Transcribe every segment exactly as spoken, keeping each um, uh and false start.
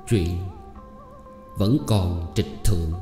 Truyện vẫn còn trịch thượng.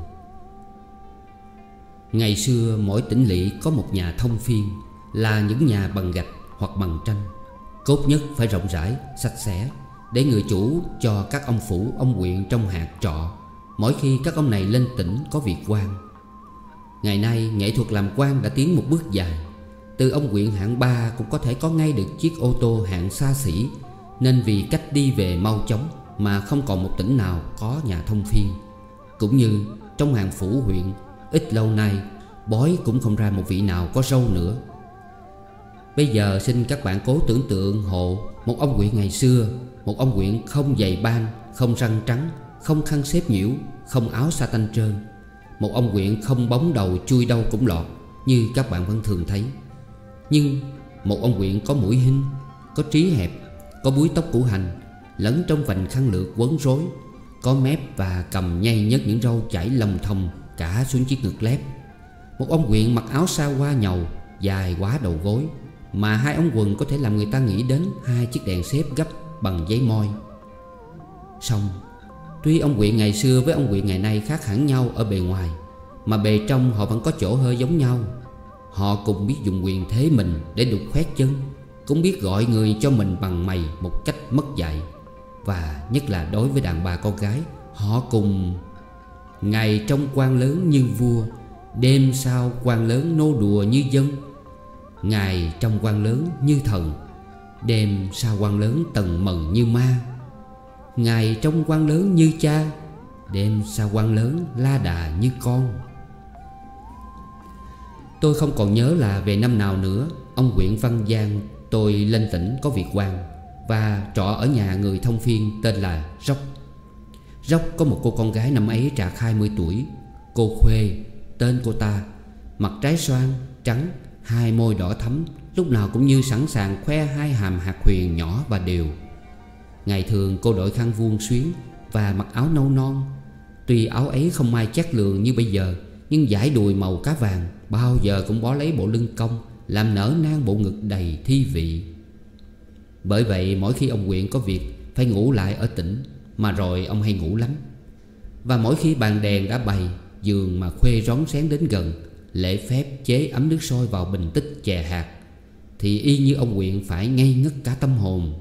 Ngày xưa mỗi tỉnh lỵ có một nhà thông phiên, là những nhà bằng gạch hoặc bằng tranh. Cốt nhất phải rộng rãi, sạch sẽ, để người chủ cho các ông phủ, ông huyện trong hạt trọ mỗi khi các ông này lên tỉnh có việc quan. Ngày nay nghệ thuật làm quan đã tiến một bước dài. Từ ông huyện hạng ba cũng có thể có ngay được chiếc ô tô hạng xa xỉ, nên vì cách đi về mau chóng mà không còn một tỉnh nào có nhà thông phiên. Cũng như trong hàng phủ huyện, ít lâu nay bói cũng không ra một vị nào có râu nữa. Bây giờ xin các bạn cố tưởng tượng hộ một ông huyện ngày xưa. Một ông huyện không giày ban, không răng trắng, không khăn xếp nhiễu, không áo sa tanh trơn. Một ông huyện không bóng đầu chui đâu cũng lọt, như các bạn vẫn thường thấy. Nhưng một ông huyện có mũi hinh, có trí hẹp, có búi tóc củ hành lẫn trong vành khăn lược quấn rối, có mép và cầm nhây nhớt những râu chảy lồng thòng cả xuống chiếc ngực lép. Một ông huyện mặc áo sa hoa nhầu dài quá đầu gối, mà hai ống quần có thể làm người ta nghĩ đến hai chiếc đèn xếp gấp bằng giấy moi. Xong, tuy ông huyện ngày xưa với ông huyện ngày nay khác hẳn nhau ở bề ngoài, mà bề trong họ vẫn có chỗ hơi giống nhau. Họ cùng biết dùng quyền thế mình để đục khoét chân, cũng biết gọi người cho mình bằng mày một cách mất dạy. Và nhất là đối với đàn bà con gái, họ cùng ngày trong quan lớn như vua, đêm sau quan lớn nô đùa như dân. Ngày trong quan lớn như thần, đêm sau quan lớn tần mần như ma. Ngày trong quan lớn như cha, đêm sau quan lớn la đà như con. Tôi không còn nhớ là về năm nào nữa ông huyện Văn Giang tôi lên tỉnh có việc quan, và trọ ở nhà người thông phiên tên là Rốc. Rốc có một cô con gái năm ấy trạc hai mươi tuổi. Cô Khuê tên cô ta, mặt trái xoan, trắng, hai môi đỏ thắm, lúc nào cũng như sẵn sàng khoe hai hàm hạt huyền nhỏ và đều. Ngày thường cô đội khăn vuông xuyến và mặc áo nâu non. Tuy áo ấy không may chát lường như bây giờ, nhưng dải đùi màu cá vàng bao giờ cũng bó lấy bộ lưng cong, làm nở nang bộ ngực đầy thi vị. Bởi vậy mỗi khi ông huyện có việc phải ngủ lại ở tỉnh, mà rồi ông hay ngủ lắm. Và mỗi khi bàn đèn đã bày, giường mà Khuê rón rén đến gần, lễ phép chế ấm nước sôi vào bình tích chè hạt, thì y như ông huyện phải ngây ngất cả tâm hồn.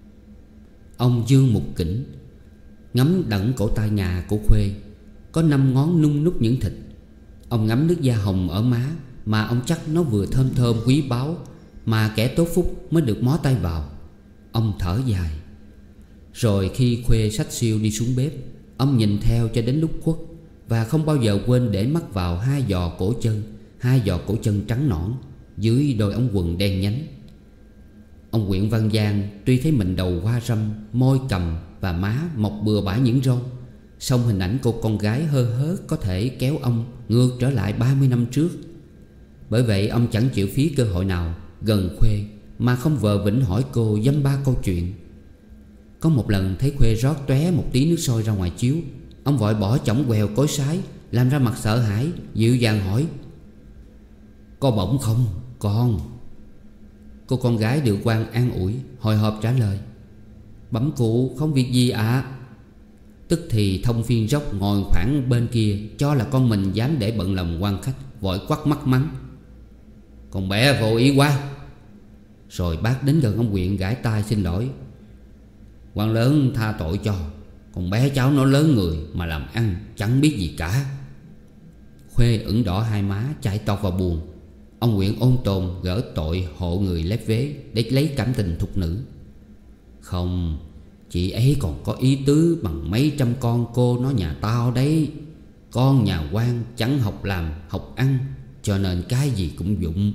Ông dương mục kỉnh, ngắm đẫn cổ tay ngà của Khuê, có năm ngón nung nút những thịt. Ông ngắm nước da hồng ở má, mà ông chắc nó vừa thơm thơm quý báu, mà kẻ tốt phúc mới được mó tay vào. Ông thở dài. Rồi khi Khuê xách xiêu đi xuống bếp, ông nhìn theo cho đến lúc khuất, và không bao giờ quên để mắt vào hai giò cổ chân, hai giò cổ chân trắng nõn dưới đôi ống quần đen nhánh. Ông huyện Văn Giang tuy thấy mình đầu hoa râm, môi cầm và má mọc bừa bãi những râu, song hình ảnh cô con gái hơ hớ có thể kéo ông ngược trở lại ba mươi năm trước. Bởi vậy ông chẳng chịu phí cơ hội nào gần Khuê mà không vờ vĩnh hỏi cô dăm ba câu chuyện. Có một lần thấy Khuê rót tóe một tí nước sôi ra ngoài chiếu, ông vội bỏ chổng quèo cối sái, làm ra mặt sợ hãi, dịu dàng hỏi: "Có bỏng không con?" Cô con gái được quan an ủi, hồi hộp trả lời: "Bẩm cụ không việc gì ạ." À. Tức thì thông phiên Rốc ngồi khoảng bên kia cho là con mình dám để bận lòng quan khách, vội quắt mắt mắng: "Con bé vô ý quá." Rồi bác đến gần ông huyện gãi tai xin lỗi: "Quan lớn tha tội cho, con bé cháu nó lớn người mà làm ăn chẳng biết gì cả." Khuê ửng đỏ hai má chạy tọt vào buồng. Ông huyện ôn tồn gỡ tội hộ người lép vế để lấy cảm tình thục nữ: "Không, chị ấy còn có ý tứ bằng mấy trăm con cô nó nhà tao đấy. Con nhà quan chẳng học làm học ăn, cho nên cái gì cũng dụng."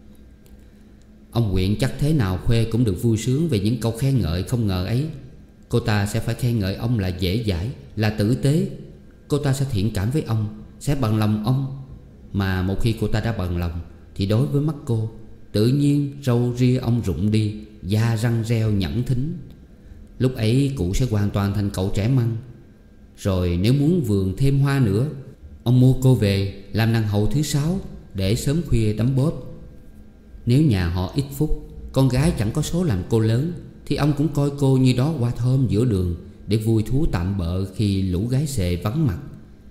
Ông huyện chắc thế nào Khuê cũng được vui sướng về những câu khen ngợi không ngờ ấy. Cô ta sẽ phải khen ngợi ông là dễ dãi, là tử tế. Cô ta sẽ thiện cảm với ông, sẽ bằng lòng ông. Mà một khi cô ta đã bằng lòng, thì đối với mắt cô, tự nhiên râu ria ông rụng đi, da răng reo nhẵn thính. Lúc ấy cụ sẽ hoàn toàn thành cậu trẻ măng. Rồi nếu muốn vườn thêm hoa nữa, ông mua cô về làm nàng hậu thứ sáu, để sớm khuya đấm bóp. Nếu nhà họ ít phúc, con gái chẳng có số làm cô lớn, thì ông cũng coi cô như đó hoa thơm giữa đường, để vui thú tạm bợ khi lũ gái xệ vắng mặt.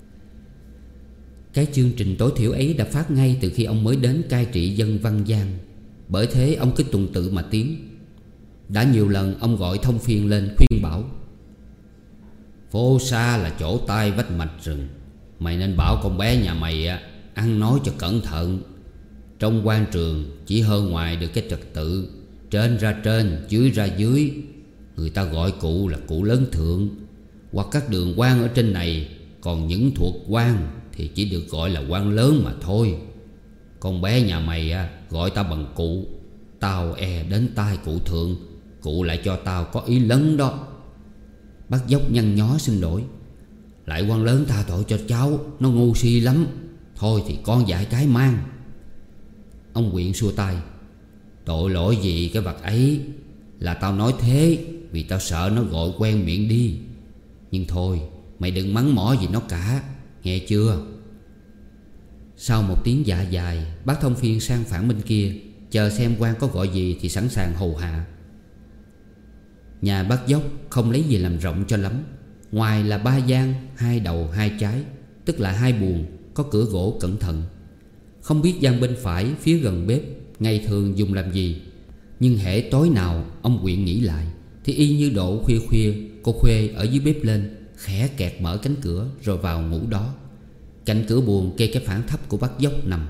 Cái chương trình tối thiểu ấy đã phát ngay từ khi ông mới đến cai trị dân Văn Giang. Bởi thế ông cứ tuần tự mà tiến. Đã nhiều lần ông gọi thông phiên lên khuyên bảo: phố xa là chỗ tai vách mạch rừng. Mày nên bảo con bé nhà mày á, ăn nói cho cẩn thận. Trong quan trường chỉ hơn ngoài được cái trật tự trên ra trên, dưới ra dưới. Người ta gọi cụ là cụ lớn thượng. Hoặc các đường quan ở trên này. Còn những thuộc quan thì chỉ được gọi là quan lớn mà thôi. Con bé nhà mày á, gọi tao bằng cụ. Tao e đến tai cụ thượng, cụ lại cho tao có ý lấn đó. Bác Dốc nhăn nhó xin lỗi: lại quan lớn tha tội cho cháu, nó ngu si lắm. Thôi thì con dạy cái mang. Ông Quyện xua tay: tội lỗi gì cái vật ấy. Là tao nói thế vì tao sợ nó gọi quen miệng đi. Nhưng thôi mày đừng mắng mỏ gì nó cả, nghe chưa? Sau một tiếng dạ dài, bác thông phiên sang phản bên kia, chờ xem quan có gọi gì thì sẵn sàng hầu hạ. Nhà bác Dốc không lấy gì làm rộng cho lắm. Ngoài là ba gian, hai đầu hai trái, tức là hai buồng, có cửa gỗ cẩn thận. Không biết gian bên phải phía gần bếp ngày thường dùng làm gì. Nhưng hễ tối nào ông Quyện nghĩ lại thì y như độ khuya khuya cô Khuê ở dưới bếp lên, khẽ kẹt mở cánh cửa rồi vào ngủ đó. Cạnh cửa buồng kê cái phản thấp của bác Dốc nằm.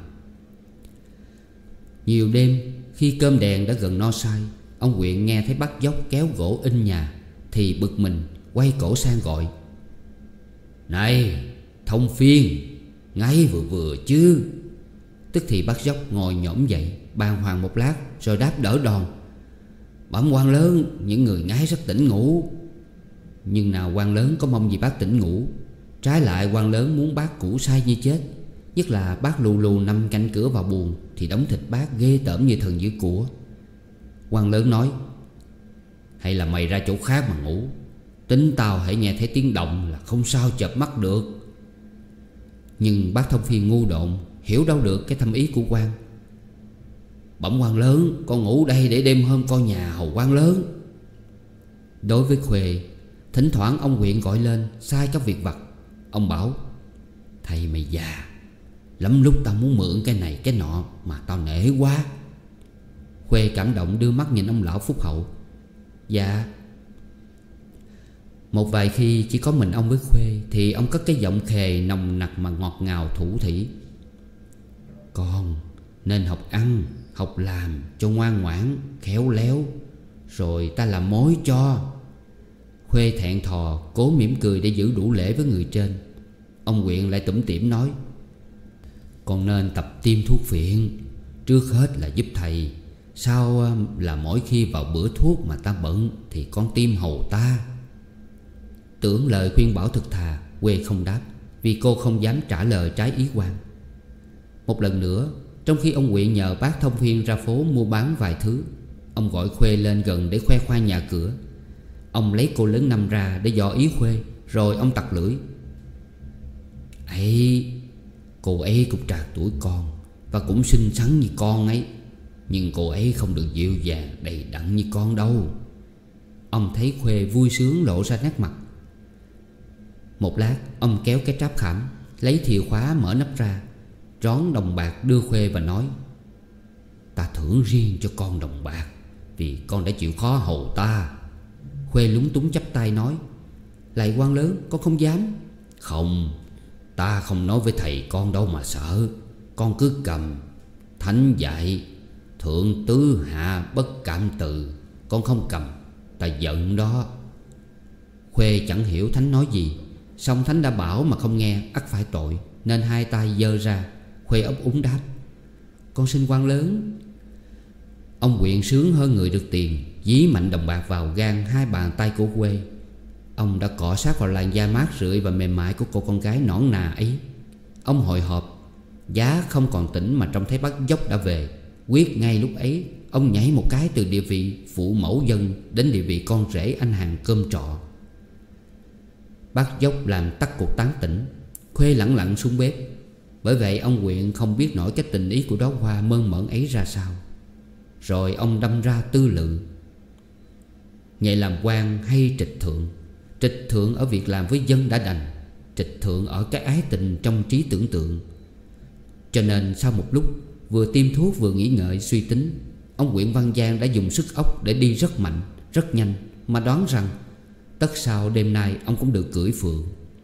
Nhiều đêm khi cơm đèn đã gần no say, ông Quyện nghe thấy bác Dốc kéo gỗ in nhà thì bực mình quay cổ sang gọi: này thông phiên, ngay vừa vừa chứ. Tức thì bác Dốc ngồi nhổm dậy, bàng hoàng một lát rồi đáp đỡ đòn: bẩm quan lớn, những người ngái rất tỉnh ngủ. Nhưng nào quan lớn có mong gì bác tỉnh ngủ. Trái lại quan lớn muốn bác ngủ say như chết. Nhất là bác lù lù nằm cạnh cửa vào buồng thì đóng thịt bác ghê tởm như thần dữ của. Quan lớn nói: hay là mày ra chỗ khác mà ngủ. Tính tao hãy nghe thấy tiếng động là không sao chợp mắt được. Nhưng bác thông phiên ngu độn, hiểu đâu được cái thâm ý của quan. Bẩm quan lớn, con ngủ đây để đêm hôm coi nhà hầu quan lớn. Đối với Khuê, thỉnh thoảng ông Quyện gọi lên sai các việc vặt. Ông bảo: thầy mày già lắm, lúc tao muốn mượn cái này cái nọ mà tao nể quá. Khuê cảm động đưa mắt nhìn ông lão phúc hậu: dạ. Một vài khi chỉ có mình ông với Khuê thì ông cất cái giọng khề nồng nặc mà ngọt ngào thủ thỉ: con nên học ăn, học làm cho ngoan ngoãn, khéo léo, rồi ta làm mối cho. Khuê thẹn thò cố mỉm cười để giữ đủ lễ với người trên. Ông Quyện lại tủm tỉm nói: con nên tập tiêm thuốc phiện. Trước hết là giúp thầy. Sau là mỗi khi vào bữa thuốc mà ta bận thì con tiêm hầu ta. Tưởng lời khuyên bảo thực thà, Khuê không đáp, vì cô không dám trả lời trái ý quan. Một lần nữa, trong khi ông Quyện nhờ bác thông phiên ra phố mua bán vài thứ, ông gọi Khuê lên gần để khoe khoang nhà cửa. Ông lấy cô lớn năm ra để dò ý Khuê, rồi ông tặc lưỡi: ấy, cô ấy cũng trạc tuổi con và cũng xinh xắn như con ấy. Nhưng cô ấy không được dịu dàng đầy đặn như con đâu. Ông thấy Khuê vui sướng lộ ra nét mặt. Một lát ông kéo cái tráp khảm, lấy chìa khóa mở nắp ra, rón đồng bạc đưa Khuê và nói: ta thưởng riêng cho con đồng bạc vì con đã chịu khó hầu ta. Khuê lúng túng chắp tay nói: lạy quan lớn, con không dám. Không, ta không nói với thầy con đâu mà sợ. Con cứ cầm. Thánh dạy thượng tứ hạ bất cảm từ. Con không cầm, ta giận đó. Khuê chẳng hiểu Thánh nói gì, song Thánh đã bảo mà không nghe ắt phải tội, nên hai tay giơ ra. Khuê ấp úng đáp: con xin quan lớn. Ông Quyện sướng hơn người được tiền, dí mạnh đồng bạc vào gan hai bàn tay của Khuê. Ông đã cọ sát vào làn da mát rượi và mềm mại của cô con gái nõn nà ấy. Ông hồi hộp, giá không còn tỉnh mà trông thấy bác Dốc đã về. Quyết ngay lúc ấy ông nhảy một cái từ địa vị phụ mẫu dân đến địa vị con rể anh hàng cơm trọ. Bác Dốc làm tắt cuộc tán tỉnh. Khuê lẳng lặng xuống bếp. Bởi vậy ông Quyện không biết nổi cái tình ý của đóa hoa mơn mởn ấy ra sao. Rồi ông đâm ra tư lự: nghề làm quan hay trịch thượng, Trịch thượng ở việc làm với dân đã đành, trịch thượng ở cái ái tình trong trí tưởng tượng. Cho nên sau một lúc vừa tiêm thuốc vừa nghĩ ngợi suy tính, ông Nguyễn Văn Giang đã dùng sức óc để đi rất mạnh, rất nhanh, mà đoán rằng tất sao đêm nay ông cũng được cưỡi phượng.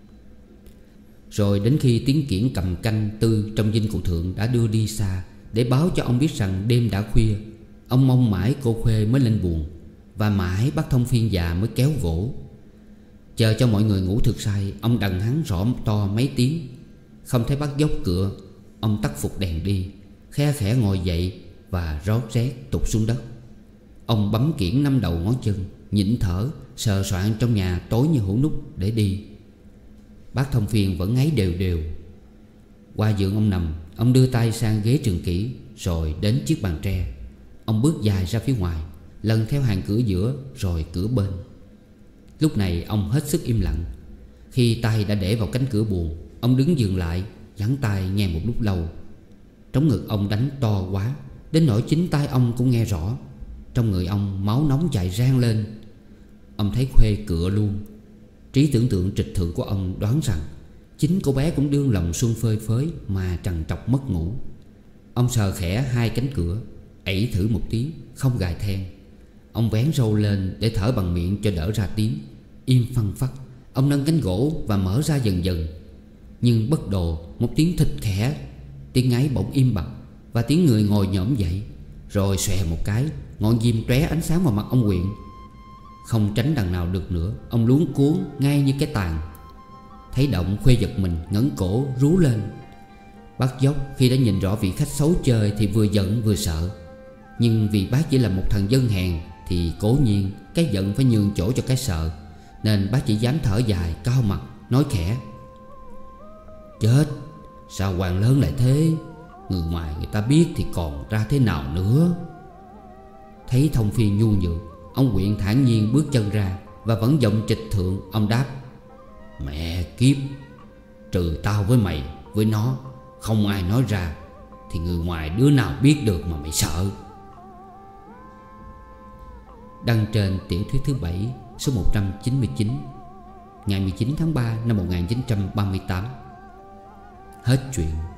Rồi đến khi tiếng kiển cầm canh tư trong dinh cụ thượng đã đưa đi xa để báo cho ông biết rằng đêm đã khuya, ông mong mãi cô Khuê mới lên buồng, và mãi bác thông phiên già mới kéo gỗ. Chờ cho mọi người ngủ thực say, ông đần hắn rõ to mấy tiếng. Không thấy bác dốc cửa, ông tắt phục đèn đi, khe khẽ ngồi dậy và rót rét tụt xuống đất. Ông bấm kiển năm đầu ngón chân, nhịn thở, sờ soạn trong nhà tối như hũ nút để đi. Bác thông phiên vẫn ngáy đều đều. Qua giường ông nằm, ông đưa tay sang ghế trường kỷ, rồi đến chiếc bàn tre. Ông bước dài ra phía ngoài, lần theo hàng cửa giữa rồi cửa bên. Lúc này ông hết sức im lặng. Khi tay đã để vào cánh cửa buồng, ông đứng dừng lại, giãn tay nghe một lúc lâu. Trống ngực ông đánh to quá, đến nỗi chính tai ông cũng nghe rõ. Trong người ông máu nóng chạy rang lên. Ông thấy Khuê cựa luôn. Trí tưởng tượng trịch thượng của ông đoán rằng chính cô bé cũng đương lòng xuân phơi phới mà trằn trọc mất ngủ. Ông sờ khẽ hai cánh cửa, ẩy thử một tí, không gài then. Ông vén râu lên để thở bằng miệng cho đỡ ra tiếng. Im phăng phắc, ông nâng cánh gỗ và mở ra dần dần. Nhưng bất đồ, một tiếng thịt khẽ, tiếng ngáy bỗng im bặt, và tiếng người ngồi nhổm dậy. Rồi xòe một cái, ngọn diêm tóe ánh sáng vào mặt ông Quyện. Không tránh đằng nào được nữa, ông luống cuống ngay như cái tàn. Thấy động, Khuê giật mình, ngẩng cổ rú lên. Bác dốc khi đã nhìn rõ vị khách xấu chơi thì vừa giận vừa sợ. Nhưng vì bác chỉ là một thằng dân hèn thì cố nhiên cái giận phải nhường chỗ cho cái sợ, nên bác chỉ dám thở dài, cau mặt, nói khẽ: Chết, sao quan lớn lại thế? Người ngoài người ta biết thì còn ra thế nào nữa. Thấy thông phiên nhu nhược, ông Quyện thản nhiên bước chân ra, và vẫn giọng trịch thượng ông đáp: Mẹ kiếp, trừ tao với mày, với nó không ai nói ra, thì người ngoài đứa nào biết được mà mày sợ. Đăng trên tiểu thuyết thứ bảy, số một trăm chín mươi chín, ngày mười chín tháng ba năm một nghìn chín trăm ba mươi tám. Hết chuyện.